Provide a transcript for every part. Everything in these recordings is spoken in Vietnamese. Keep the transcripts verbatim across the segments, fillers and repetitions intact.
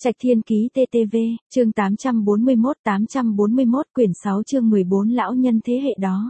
Trạch Thiên Ký tê tê vê, chương tám trăm bốn mươi mốt tám trăm bốn mươi mốt quyển sáu chương mười bốn lão nhân thế hệ đó.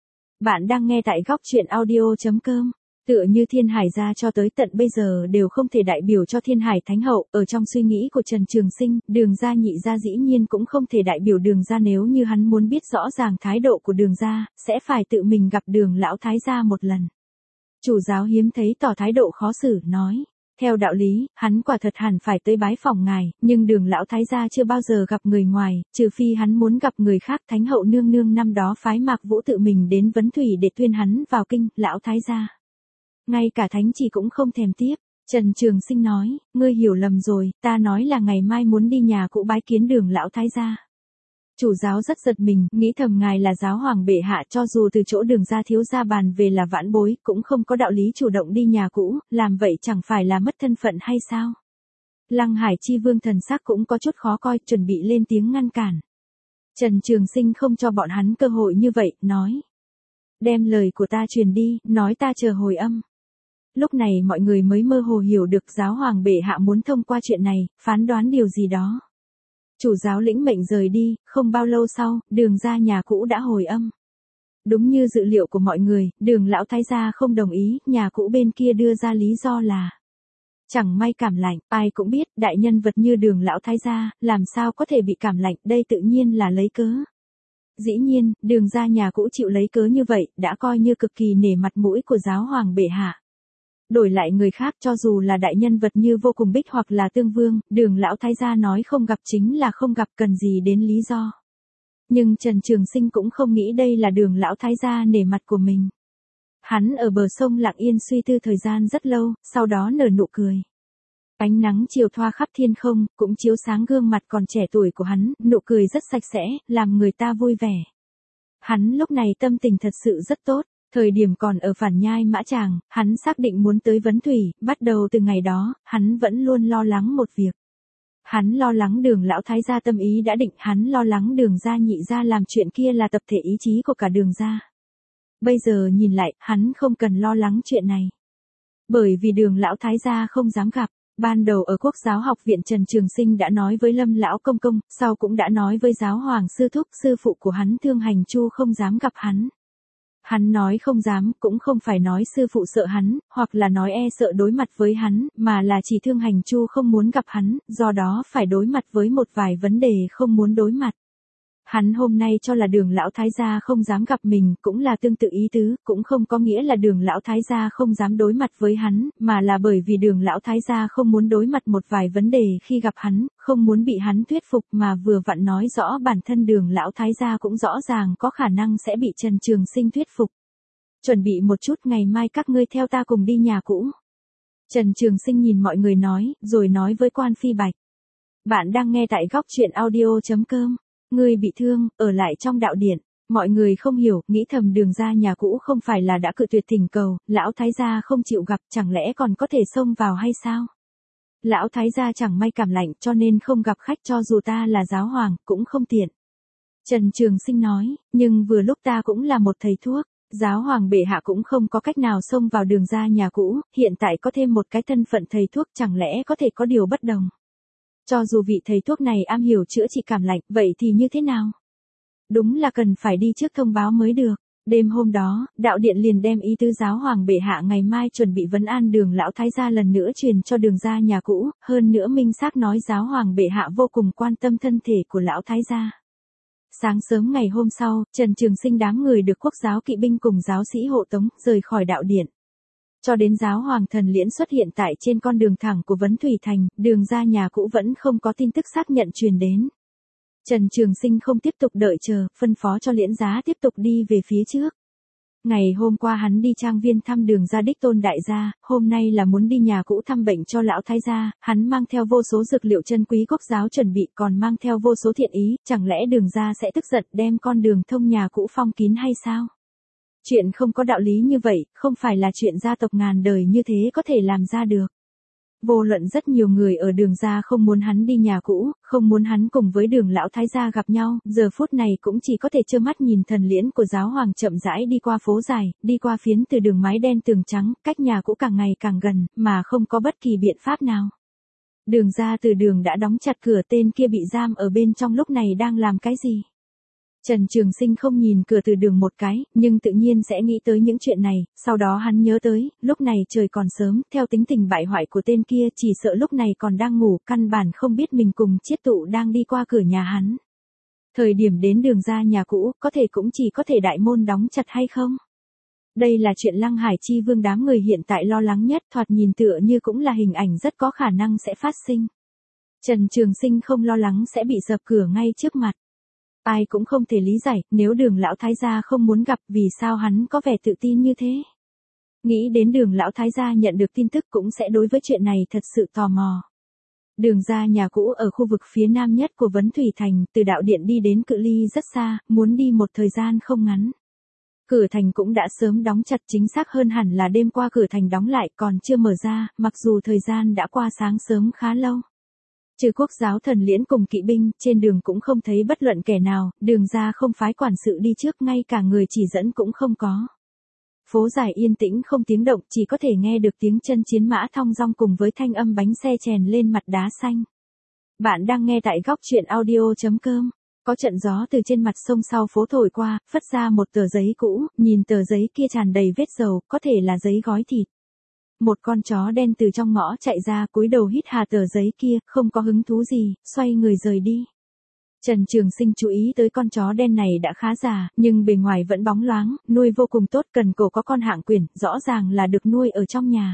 Bạn đang nghe tại góc truyện audio.com. Tựa như Thiên Hải gia cho tới tận bây giờ đều không thể đại biểu cho Thiên Hải Thánh Hậu, ở trong suy nghĩ của Trần Trường Sinh, Đường gia nhị gia dĩ nhiên cũng không thể đại biểu Đường gia, nếu như hắn muốn biết rõ ràng thái độ của Đường gia, sẽ phải tự mình gặp Đường lão thái gia một lần. Chủ giáo hiếm thấy tỏ thái độ khó xử, nói. Theo đạo lý, hắn quả thật hẳn phải tới bái phòng ngài, nhưng Đường lão thái gia chưa bao giờ gặp người ngoài, trừ phi hắn muốn gặp người khác. Thánh hậu nương nương năm đó phái Mạc Vũ tự mình đến Vấn Thủy để tuyên hắn vào kinh, lão thái gia. Ngay cả thánh chỉ cũng không thèm tiếp. Trần Trường Sinh nói, ngươi hiểu lầm rồi, ta nói là ngày mai muốn đi nhà cũ bái kiến Đường lão thái gia. Chủ giáo rất giật mình, nghĩ thầm ngài là giáo hoàng bệ hạ, cho dù từ chỗ Đường gia thiếu gia bàn về là vãn bối, cũng không có đạo lý chủ động đi nhà cũ, làm vậy chẳng phải là mất thân phận hay sao? Lăng Hải Chi Vương thần sắc cũng có chút khó coi, chuẩn bị lên tiếng ngăn cản. Trần Trường Sinh không cho bọn hắn cơ hội như vậy, nói. Đem lời của ta truyền đi, nói ta chờ hồi âm. Lúc này mọi người mới mơ hồ hiểu được giáo hoàng bệ hạ muốn thông qua chuyện này, phán đoán điều gì đó. Chủ giáo lĩnh mệnh rời đi, không bao lâu sau, Đường gia nhà cũ đã hồi âm. Đúng như dự liệu của mọi người, Đường lão thái gia không đồng ý, nhà cũ bên kia đưa ra lý do là chẳng may cảm lạnh. Ai cũng biết, đại nhân vật như Đường lão thái gia, làm sao có thể bị cảm lạnh, đây tự nhiên là lấy cớ. Dĩ nhiên, Đường gia nhà cũ chịu lấy cớ như vậy, đã coi như cực kỳ nể mặt mũi của giáo hoàng bệ hạ. Đổi lại người khác, cho dù là đại nhân vật như Vô Cùng Bích hoặc là Tương Vương, Đường lão thái gia nói không gặp chính là không gặp, cần gì đến lý do. Nhưng Trần Trường Sinh cũng không nghĩ đây là Đường lão thái gia nể mặt của mình. Hắn ở bờ sông lặng yên suy tư thời gian rất lâu, sau đó nở nụ cười. Ánh nắng chiều thoa khắp thiên không, cũng chiếu sáng gương mặt còn trẻ tuổi của hắn, nụ cười rất sạch sẽ, làm người ta vui vẻ. Hắn lúc này tâm tình thật sự rất tốt. Thời điểm còn ở Phản Nhai Mã Tràng, hắn xác định muốn tới Vấn Thủy, bắt đầu từ ngày đó, hắn vẫn luôn lo lắng một việc. Hắn lo lắng Đường lão thái gia tâm ý đã định, hắn lo lắng Đường gia nhị gia làm chuyện kia là tập thể ý chí của cả Đường gia. Bây giờ nhìn lại, hắn không cần lo lắng chuyện này. Bởi vì Đường lão thái gia không dám gặp. Ban đầu ở Quốc giáo học viện Trần Trường Sinh đã nói với Lâm lão công công, sau cũng đã nói với giáo hoàng sư thúc, sư phụ của hắn Thương Hành Chu không dám gặp hắn. Hắn nói không dám, cũng không phải nói sư phụ sợ hắn, hoặc là nói e sợ đối mặt với hắn, mà là chỉ Thương Hành Chu không muốn gặp hắn, do đó phải đối mặt với một vài vấn đề không muốn đối mặt. Hắn hôm nay cho là Đường lão thái gia không dám gặp mình, cũng là tương tự ý tứ, cũng không có nghĩa là Đường lão thái gia không dám đối mặt với hắn, mà là bởi vì Đường lão thái gia không muốn đối mặt một vài vấn đề khi gặp hắn, không muốn bị hắn thuyết phục, mà vừa vặn nói rõ bản thân Đường lão thái gia cũng rõ ràng có khả năng sẽ bị Trần Trường Sinh thuyết phục. Chuẩn bị một chút, ngày mai các ngươi theo ta cùng đi nhà cũ. Trần Trường Sinh nhìn mọi người nói, rồi nói với Quan Phi Bạch. Bạn đang nghe tại góc truyện audio.com. Ngươi bị thương, ở lại trong đạo điện. Mọi người không hiểu, nghĩ thầm Đường gia nhà cũ không phải là đã cự tuyệt thỉnh cầu, lão thái gia không chịu gặp, chẳng lẽ còn có thể xông vào hay sao? Lão thái gia chẳng may cảm lạnh, cho nên không gặp khách, cho dù ta là giáo hoàng, cũng không tiện. Trần Trường Sinh nói, nhưng vừa lúc ta cũng là một thầy thuốc, giáo hoàng bệ hạ cũng không có cách nào xông vào Đường gia nhà cũ, hiện tại có thêm một cái thân phận thầy thuốc, chẳng lẽ có thể có điều bất đồng? Cho dù vị thầy thuốc này am hiểu chữa trị cảm lạnh, vậy thì như thế nào? Đúng là cần phải đi trước thông báo mới được. Đêm hôm đó, đạo điện liền đem ý tứ giáo hoàng bệ hạ ngày mai chuẩn bị vấn an Đường lão thái gia lần nữa truyền cho Đường gia nhà cũ, hơn nữa minh xác nói giáo hoàng bệ hạ vô cùng quan tâm thân thể của lão thái gia. Sáng sớm ngày hôm sau, Trần Trường Sinh đám người được Quốc giáo kỵ binh cùng giáo sĩ hộ tống, rời khỏi đạo điện. Cho đến giáo hoàng Thần Liễn xuất hiện tại trên con đường thẳng của Vấn Thủy Thành, Đường gia nhà cũ vẫn không có tin tức xác nhận truyền đến. Trần Trường Sinh không tiếp tục đợi chờ, phân phó cho Liễn Giá tiếp tục đi về phía trước. Ngày hôm qua hắn đi trang viên thăm Đường gia đích tôn đại gia, hôm nay là muốn đi nhà cũ thăm bệnh cho lão thái gia, hắn mang theo vô số dược liệu chân quý Quốc giáo chuẩn bị, còn mang theo vô số thiện ý, chẳng lẽ Đường gia sẽ tức giận đem con đường thông nhà cũ phong kín hay sao? Chuyện không có đạo lý như vậy, không phải là chuyện gia tộc ngàn đời như thế có thể làm ra được. Vô luận rất nhiều người ở Đường gia không muốn hắn đi nhà cũ, không muốn hắn cùng với Đường lão thái gia gặp nhau, giờ phút này cũng chỉ có thể trơ mắt nhìn Thần Liễn của giáo hoàng chậm rãi đi qua phố dài, đi qua phiến từ đường mái đen tường trắng, cách nhà cũ càng ngày càng gần, mà không có bất kỳ biện pháp nào. Đường ra từ đường đã đóng chặt cửa, tên kia bị giam ở bên trong lúc này đang làm cái gì? Trần Trường Sinh không nhìn cửa từ đường một cái, nhưng tự nhiên sẽ nghĩ tới những chuyện này, sau đó hắn nhớ tới, lúc này trời còn sớm, theo tính tình bại hoại của tên kia chỉ sợ lúc này còn đang ngủ, căn bản không biết mình cùng Chiết Tụ đang đi qua cửa nhà hắn. Thời điểm đến đường ra nhà cũ, có thể cũng chỉ có thể đại môn đóng chặt hay không? Đây là chuyện Lăng Hải Chi Vương đám người hiện tại lo lắng nhất, thoạt nhìn tựa như cũng là hình ảnh rất có khả năng sẽ phát sinh. Trần Trường Sinh không lo lắng sẽ bị dập cửa ngay trước mặt. Ai cũng không thể lý giải, nếu đường lão thái gia không muốn gặp, vì sao hắn có vẻ tự tin như thế. Nghĩ đến đường lão thái gia nhận được tin tức cũng sẽ đối với chuyện này thật sự tò mò. Đường ra nhà cũ ở khu vực phía nam nhất của Vấn Thủy Thành, từ đạo điện đi đến cự ly rất xa, muốn đi một thời gian không ngắn. Cửa thành cũng đã sớm đóng chặt, chính xác hơn hẳn là đêm qua cửa thành đóng lại còn chưa mở ra, mặc dù thời gian đã qua sáng sớm khá lâu. Trừ Quốc giáo thần liễn cùng kỵ binh, trên đường cũng không thấy bất luận kẻ nào, đường ra không phái quản sự đi trước, ngay cả người chỉ dẫn cũng không có. Phố dài yên tĩnh không tiếng động, chỉ có thể nghe được tiếng chân chiến mã thong dong cùng với thanh âm bánh xe chèn lên mặt đá xanh. Bạn đang nghe tại góc truyện audio chấm com. Có trận gió từ trên mặt sông sau phố thổi qua, phất ra một tờ giấy cũ, nhìn tờ giấy kia tràn đầy vết dầu, có thể là giấy gói thịt. Một con chó đen từ trong ngõ chạy ra, cúi đầu hít hà tờ giấy kia, không có hứng thú gì, xoay người rời đi. Trần Trường Sinh chú ý tới con chó đen này đã khá già, nhưng bề ngoài vẫn bóng loáng, nuôi vô cùng tốt, cần cổ có con hạng quyển, rõ ràng là được nuôi ở trong nhà.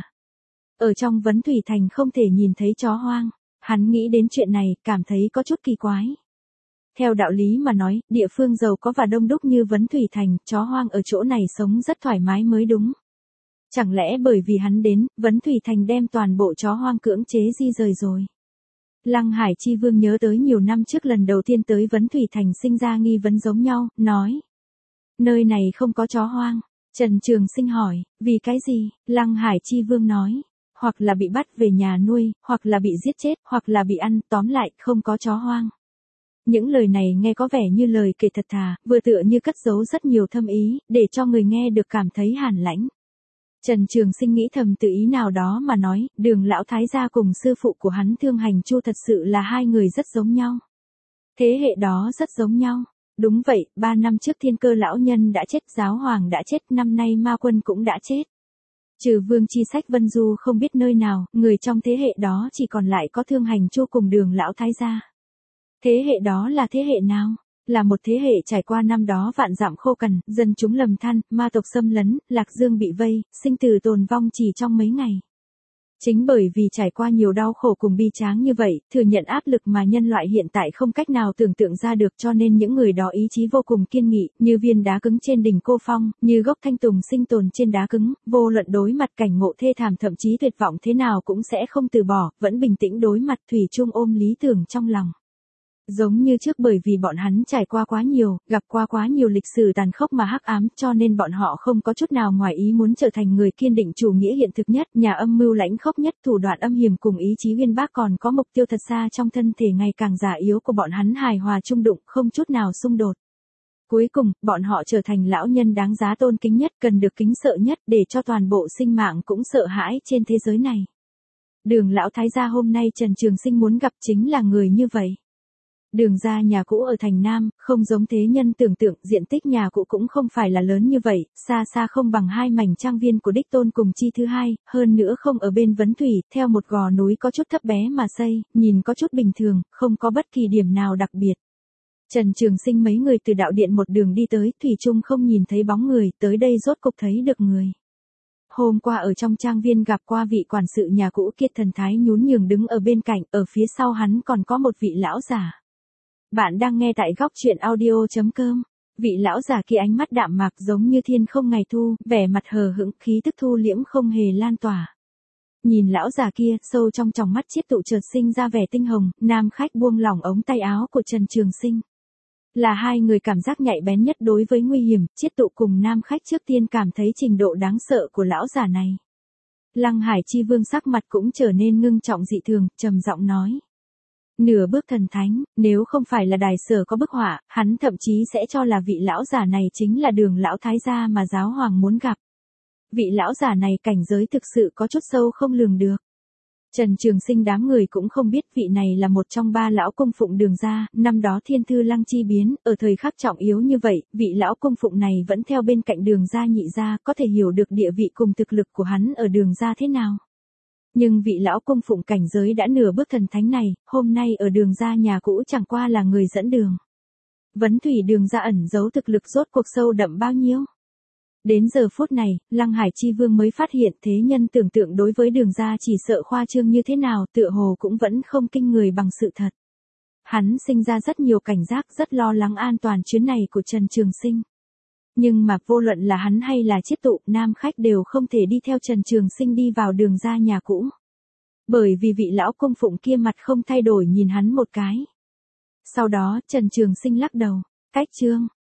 Ở trong Vấn Thủy Thành không thể nhìn thấy chó hoang. Hắn nghĩ đến chuyện này, cảm thấy có chút kỳ quái. Theo đạo lý mà nói, địa phương giàu có và đông đúc như Vấn Thủy Thành, chó hoang ở chỗ này sống rất thoải mái mới đúng. Chẳng lẽ bởi vì hắn đến, Vấn Thủy Thành đem toàn bộ chó hoang cưỡng chế di rời rồi? Lăng Hải Chi Vương nhớ tới nhiều năm trước lần đầu tiên tới Vấn Thủy Thành sinh ra nghi vấn giống nhau, nói. Nơi này không có chó hoang. Trần Trường Sinh hỏi, vì cái gì? Lăng Hải Chi Vương nói, hoặc là bị bắt về nhà nuôi, hoặc là bị giết chết, hoặc là bị ăn, tóm lại không có chó hoang. Những lời này nghe có vẻ như lời kể thật thà, vừa tựa như cất giấu rất nhiều thâm ý, để cho người nghe được cảm thấy hàn lãnh. Trần Trường Sinh nghĩ thầm tự ý nào đó mà nói, đường lão thái gia cùng sư phụ của hắn Thương Hành Chu thật sự là hai người rất giống nhau. Thế hệ đó rất giống nhau. Đúng vậy, ba năm trước Thiên Cơ lão nhân đã chết, giáo hoàng đã chết, năm nay ma quân cũng đã chết. Trừ Vương Chi Sách Vân Du không biết nơi nào, người trong thế hệ đó chỉ còn lại có Thương Hành Chu cùng đường lão thái gia. Thế hệ đó là thế hệ nào? Là một thế hệ trải qua năm đó vạn dặm khô cằn, dân chúng lầm than, ma tộc xâm lấn, Lạc Dương bị vây, sinh tử tồn vong chỉ trong mấy ngày. Chính bởi vì trải qua nhiều đau khổ cùng bi tráng như vậy, thừa nhận áp lực mà nhân loại hiện tại không cách nào tưởng tượng ra được, cho nên những người đó ý chí vô cùng kiên nghị, như viên đá cứng trên đỉnh Cô Phong, như gốc thanh tùng sinh tồn trên đá cứng, vô luận đối mặt cảnh ngộ thê thảm thậm chí tuyệt vọng thế nào cũng sẽ không từ bỏ, vẫn bình tĩnh đối mặt, thủy chung ôm lý tưởng trong lòng. Giống như trước, bởi vì bọn hắn trải qua quá nhiều, gặp qua quá nhiều lịch sử tàn khốc mà hắc ám, cho nên bọn họ không có chút nào ngoài ý muốn trở thành người kiên định chủ nghĩa hiện thực nhất, nhà âm mưu lãnh khốc nhất, thủ đoạn âm hiểm cùng ý chí uyên bác, còn có mục tiêu thật xa trong thân thể ngày càng già yếu của bọn hắn hài hòa chung đụng, không chút nào xung đột. Cuối cùng, bọn họ trở thành lão nhân đáng giá tôn kính nhất, cần được kính sợ nhất, để cho toàn bộ sinh mạng cũng sợ hãi trên thế giới này. Đường lão thái gia hôm nay Trần Trường Sinh muốn gặp chính là người như vậy. Đường ra nhà cũ ở thành Nam, không giống thế nhân tưởng tượng, diện tích nhà cũ cũng không phải là lớn như vậy, xa xa không bằng hai mảnh trang viên của đích tôn cùng Chi thứ hai, hơn nữa không ở bên Vấn Thủy, theo một gò núi có chút thấp bé mà xây, nhìn có chút bình thường, không có bất kỳ điểm nào đặc biệt. Trần Trường Sinh mấy người từ đạo điện một đường đi tới, thủy chung không nhìn thấy bóng người, tới đây rốt cục thấy được người. Hôm qua ở trong trang viên gặp qua vị quản sự nhà cũ kia, thần thái nhún nhường đứng ở bên cạnh, ở phía sau hắn còn có một vị lão giả. Bạn đang nghe tại góc truyện audio chấm com. Vị lão giả kia ánh mắt đạm mạc giống như thiên không ngày thu, vẻ mặt hờ hững, khí tức thu liễm không hề lan tỏa. Nhìn lão già kia, sâu trong tròng mắt Chiết Tụ chợt sinh ra vẻ tinh hồng, nam khách buông lỏng ống tay áo của Trần Trường Sinh. Là hai người cảm giác nhạy bén nhất đối với nguy hiểm, Chiết Tụ cùng nam khách trước tiên cảm thấy trình độ đáng sợ của lão già này. Lăng Hải Chi Vương sắc mặt cũng trở nên ngưng trọng dị thường, trầm giọng nói. Nửa bước thần thánh, nếu không phải là đài sở có bức họa, hắn thậm chí sẽ cho là vị lão giả này chính là đường lão thái gia mà giáo hoàng muốn gặp. Vị lão giả này cảnh giới thực sự có chút sâu không lường được. Trần Trường Sinh đám người cũng không biết vị này là một trong ba lão cung phụng Đường gia, năm đó thiên thư lăng chi biến, ở thời khắc trọng yếu như vậy, vị lão cung phụng này vẫn theo bên cạnh Đường gia nhị gia, có thể hiểu được địa vị cùng thực lực của hắn ở Đường gia thế nào. Nhưng vị lão cung phụng cảnh giới đã nửa bước thần thánh này, hôm nay ở Đường gia nhà cũ chẳng qua là người dẫn đường. Vấn thủy Đường gia ẩn giấu thực lực rốt cuộc sâu đậm bao nhiêu? Đến giờ phút này, Lăng Hải Chi Vương mới phát hiện thế nhân tưởng tượng đối với Đường gia chỉ sợ khoa trương như thế nào, tựa hồ cũng vẫn không kinh người bằng sự thật. Hắn sinh ra rất nhiều cảnh giác, rất lo lắng an toàn chuyến này của Trần Trường Sinh. Nhưng mà vô luận là hắn hay là Chiết Tụ, nam khách đều không thể đi theo Trần Trường Sinh đi vào Đường gia nhà cũ. Bởi vì vị lão cung phụng kia mặt không thay đổi nhìn hắn một cái. Sau đó, Trần Trường Sinh lắc đầu, cách chương.